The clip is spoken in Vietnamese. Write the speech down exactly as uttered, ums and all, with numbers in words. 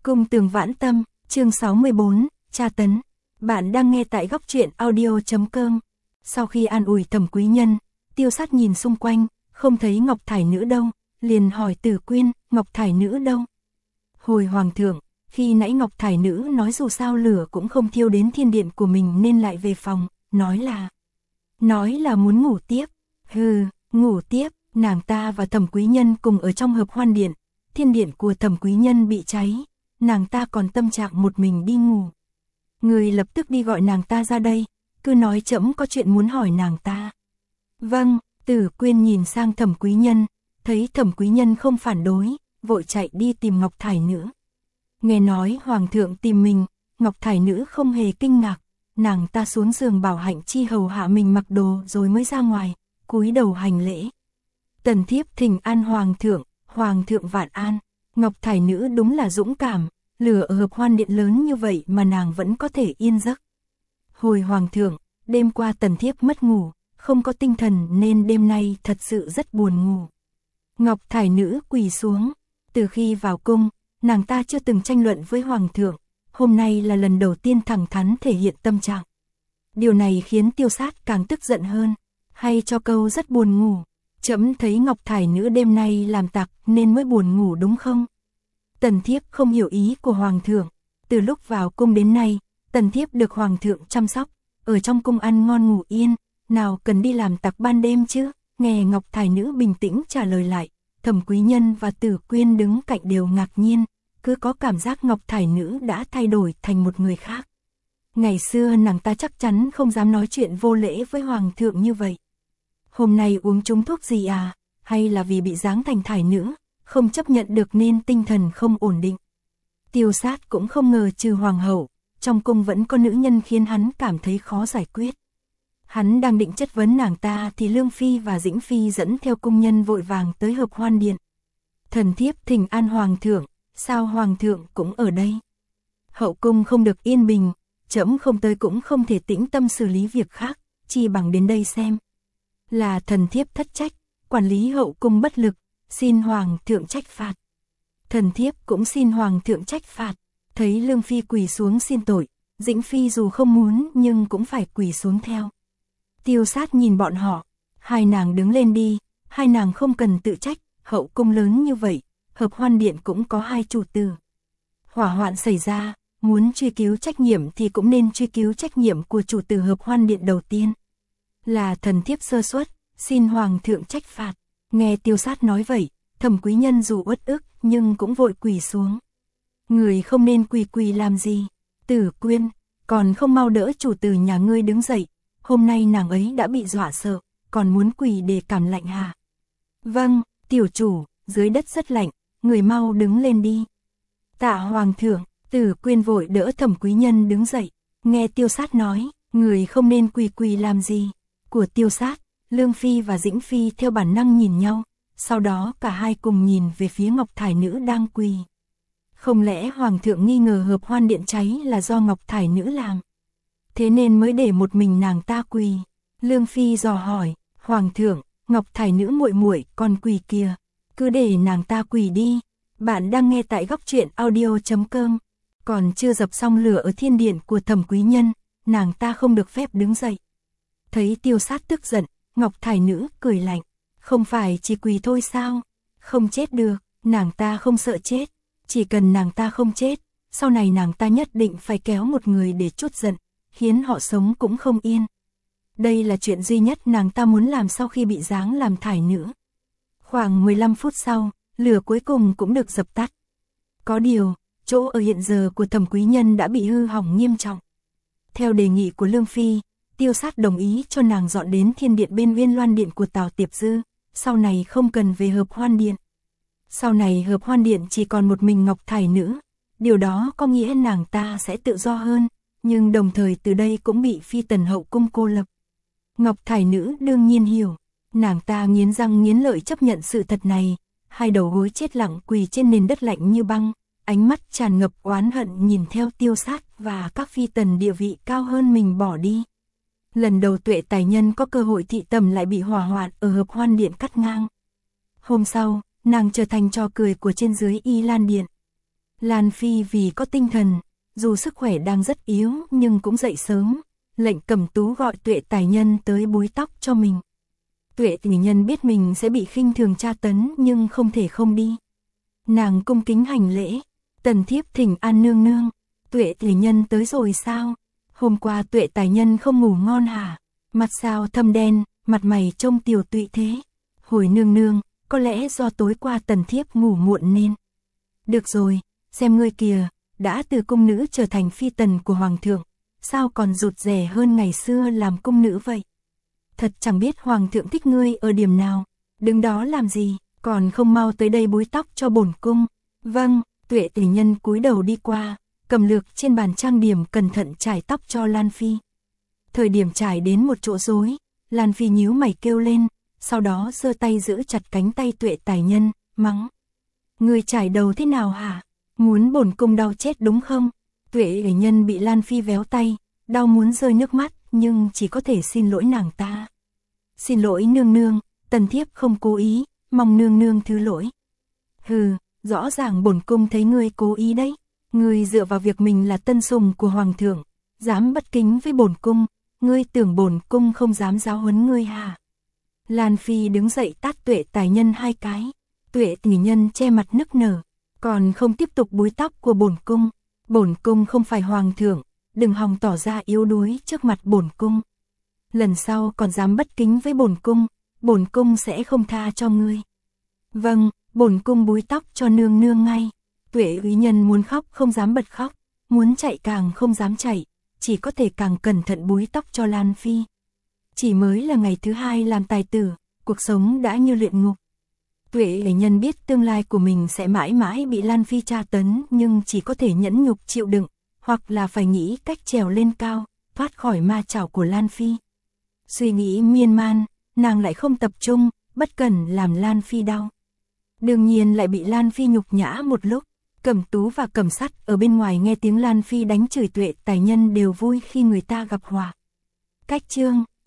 Cung Tường Vãn Tâm, chương sáu mươi bốn, tra tấn. Bạn đang nghe tại góc truyện audio chấm com. Sau khi an ủi Thẩm Quý Nhân, Tiêu Sát nhìn xung quanh, không thấy Ngọc Thải Nữ đâu, liền hỏi Tử Quyên, Ngọc Thải Nữ đâu? Hồi Hoàng thượng, khi nãy Ngọc Thải Nữ nói dù sao lửa cũng không thiêu đến thiên điện của mình nên lại về phòng, nói là... Nói là muốn ngủ tiếp. Hừ, ngủ tiếp, nàng ta và Thẩm Quý Nhân cùng ở trong hợp hoan điện, thiên điện của Thẩm Quý Nhân bị cháy, nàng ta còn tâm trạng một mình đi ngủ. Người lập tức đi gọi nàng ta ra đây, cứ nói trẫm có chuyện muốn hỏi nàng ta. Vâng, Tử Quyên nhìn sang Thẩm Quý Nhân, thấy Thẩm Quý Nhân không phản đối, vội chạy đi tìm Ngọc Thải Nữ. Nghe nói Hoàng thượng tìm mình, Ngọc Thải Nữ không hề kinh ngạc, nàng ta xuống giường bảo Hạnh Chi hầu hạ mình mặc đồ rồi mới ra ngoài, cúi đầu hành lễ. Tần thiếp thỉnh an Hoàng thượng, Hoàng thượng vạn an. Ngọc Thải Nữ đúng là dũng cảm, lửa ở hợp hoan điện lớn như vậy mà nàng vẫn có thể yên giấc. Hồi Hoàng thượng, đêm qua tần thiếp mất ngủ, không có tinh thần nên đêm nay thật sự rất buồn ngủ. Ngọc Thải Nữ quỳ xuống, từ khi vào cung, nàng ta chưa từng tranh luận với Hoàng thượng, hôm nay là lần đầu tiên thẳng thắn thể hiện tâm trạng. Điều này khiến Tiêu Sát càng tức giận hơn, hay cho câu rất buồn ngủ. Trẫm thấy Ngọc Thải Nữ đêm nay làm tặc nên mới buồn ngủ đúng không? Tần thiếp không hiểu ý của Hoàng thượng. Từ lúc vào cung đến nay, tần thiếp được Hoàng thượng chăm sóc, ở trong cung ăn ngon ngủ yên, nào cần đi làm tặc ban đêm chứ? Nghe Ngọc Thải Nữ bình tĩnh trả lời lại, Thẩm Quý Nhân và Tử Quyên đứng cạnh đều ngạc nhiên, cứ có cảm giác Ngọc Thải Nữ đã thay đổi thành một người khác. Ngày xưa nàng ta chắc chắn không dám nói chuyện vô lễ với Hoàng thượng như vậy. Hôm nay uống trúng thuốc gì à, hay là vì bị giáng thành thải nữ, không chấp nhận được nên tinh thần không ổn định. Tiêu Sát cũng không ngờ trừ Hoàng hậu, trong cung vẫn có nữ nhân khiến hắn cảm thấy khó giải quyết. Hắn đang định chất vấn nàng ta thì Lương Phi và Dĩnh Phi dẫn theo cung nhân vội vàng tới hợp hoan điện. Thần thiếp thỉnh an Hoàng thượng, sao Hoàng thượng cũng ở đây? Hậu cung không được yên bình, trẫm không tới cũng không thể tĩnh tâm xử lý việc khác, chi bằng đến đây xem. Là thần thiếp thất trách, quản lý hậu cung bất lực, xin Hoàng thượng trách phạt. Thần thiếp cũng xin Hoàng thượng trách phạt. Thấy Lương Phi quỳ xuống xin tội, Dĩnh Phi dù không muốn nhưng cũng phải quỳ xuống theo. Tiêu Sát nhìn bọn họ, hai nàng đứng lên đi, hai nàng không cần tự trách, hậu cung lớn như vậy, hợp hoan điện cũng có hai chủ tử. Hỏa hoạn xảy ra, muốn truy cứu trách nhiệm thì cũng nên truy cứu trách nhiệm của chủ tử hợp hoan điện đầu tiên. Là thần thiếp sơ suất, xin Hoàng thượng trách phạt. Nghe Tiêu Sát nói vậy, Thẩm Quý Nhân dù uất ức nhưng cũng vội quỳ xuống. Người không nên quỳ quỳ làm gì? Tử Quyên, còn không mau đỡ chủ tử nhà ngươi đứng dậy, hôm nay nàng ấy đã bị dọa sợ, còn muốn quỳ để cảm lạnh hả? Vâng, tiểu chủ, dưới đất rất lạnh, người mau đứng lên đi. Tạ Hoàng thượng. Tử Quyên vội đỡ Thẩm Quý Nhân đứng dậy, nghe Tiêu Sát nói, người không nên quỳ quỳ làm gì? Của Tiêu Sát, Lương Phi và Dĩnh Phi theo bản năng nhìn nhau, sau đó cả hai cùng nhìn về phía Ngọc Thải Nữ đang quỳ. Không lẽ Hoàng thượng nghi ngờ hợp hoan điện cháy là do Ngọc Thải Nữ làm? Thế nên mới để một mình nàng ta quỳ. Lương Phi dò hỏi, Hoàng thượng, Ngọc Thải Nữ muội muội còn quỳ kìa, cứ để nàng ta quỳ đi. Bạn đang nghe tại góc truyện audio chấm com. Còn chưa dập xong lửa ở thiên điện của Thẩm Quý Nhân, nàng ta không được phép đứng dậy. Thấy Tiêu Sát tức giận, Ngọc Thải Nữ cười lạnh, không phải chỉ quỳ thôi sao? Không chết được, nàng ta không sợ chết, chỉ cần nàng ta không chết, sau này nàng ta nhất định phải kéo một người để trút giận, khiến họ sống cũng không yên. Đây là chuyện duy nhất nàng ta muốn làm sau khi bị giáng làm thải nữ. Khoảng mười lăm phút sau, lửa cuối cùng cũng được dập tắt. Có điều, chỗ ở hiện giờ của Thẩm Quý Nhân đã bị hư hỏng nghiêm trọng. Theo đề nghị của Lương Phi, Tiêu Sát đồng ý cho nàng dọn đến thiên điện bên Uyên Loan điện của Tào Tiệp Dư, sau này không cần về hợp hoan điện. Sau này hợp hoan điện chỉ còn một mình Ngọc Thải Nữ, điều đó có nghĩa nàng ta sẽ tự do hơn, nhưng đồng thời từ đây cũng bị Phi Tần hậu cung cô lập. Ngọc Thải Nữ đương nhiên hiểu, nàng ta nghiến răng nghiến lợi chấp nhận sự thật này, hai đầu gối chết lặng quỳ trên nền đất lạnh như băng, ánh mắt tràn ngập oán hận nhìn theo Tiêu Sát và các phi tần địa vị cao hơn mình bỏ đi. Lần đầu Tuệ Tài Nhân có cơ hội thị tầm lại bị hỏa hoạn ở hợp hoan điện cắt ngang. Hôm sau, nàng trở thành trò cười của trên dưới Y Lan điện. Lan Phi vì có tinh thần, dù sức khỏe đang rất yếu nhưng cũng dậy sớm, lệnh Cẩm Tú gọi Tuệ Tài Nhân tới búi tóc cho mình. Tuệ Tài Nhân biết mình sẽ bị khinh thường tra tấn nhưng không thể không đi. Nàng cung kính hành lễ, tần thiếp thỉnh an nương nương. Tuệ Tài Nhân tới rồi sao? Hôm qua Tuệ Tài Nhân không ngủ ngon hả? Mặt sao thâm đen, mặt mày trông tiều tụy thế. Hồi nương nương, có lẽ do tối qua tần thiếp ngủ muộn nên. Được rồi, xem ngươi kìa, đã từ cung nữ trở thành phi tần của hoàng thượng, sao còn rụt rè hơn ngày xưa làm cung nữ vậy? Thật chẳng biết hoàng thượng thích ngươi ở điểm nào, đứng đó làm gì, còn không mau tới đây búi tóc cho bổn cung. Vâng, Tuệ Tài Nhân cúi đầu đi qua, cầm lược trên bàn trang điểm cẩn thận chải tóc cho Lan Phi. Thời điểm trải đến một chỗ rối, Lan Phi nhíu mày kêu lên, sau đó giơ tay giữ chặt cánh tay Tuệ Tài Nhân, mắng. Người trải đầu thế nào hả? Muốn bổn cung đau chết đúng không? Tuệ Tài Nhân bị Lan Phi véo tay, đau muốn rơi nước mắt, nhưng chỉ có thể xin lỗi nàng ta. Xin lỗi nương nương, tần thiếp không cố ý, mong nương nương thứ lỗi. Hừ, rõ ràng bổn cung thấy ngươi cố ý đấy. Ngươi dựa vào việc mình là tân sùng của hoàng thượng, dám bất kính với bổn cung, ngươi tưởng bổn cung không dám giáo huấn ngươi hả? Lan Phi đứng dậy tát Tuệ Tài Nhân hai cái. Tuệ Tài Nhân che mặt nức nở, còn không tiếp tục búi tóc của bổn cung. Bổn cung không phải hoàng thượng, đừng hòng tỏ ra yếu đuối trước mặt bổn cung. Lần sau còn dám bất kính với bổn cung, bổn cung sẽ không tha cho ngươi. Vâng, bổn cung búi tóc cho nương nương ngay. Tuệ Tài Nhân muốn khóc không dám bật khóc, muốn chạy càng không dám chạy, chỉ có thể càng cẩn thận búi tóc cho Lan Phi. Chỉ mới là ngày thứ hai làm tài tử, cuộc sống đã như luyện ngục. Tuệ Tài Nhân biết tương lai của mình sẽ mãi mãi bị Lan Phi tra tấn nhưng chỉ có thể nhẫn nhục chịu đựng, hoặc là phải nghĩ cách trèo lên cao, thoát khỏi ma chảo của Lan Phi. Suy nghĩ miên man, nàng lại không tập trung, bất cẩn làm Lan Phi đau. Đương nhiên lại bị Lan Phi nhục nhã một lúc. Cẩm Tú và Cẩm Sắt ở bên ngoài nghe tiếng Lan Phi đánh chửi Tuệ Tài Nhân đều vui khi người ta gặp họa. Cách chương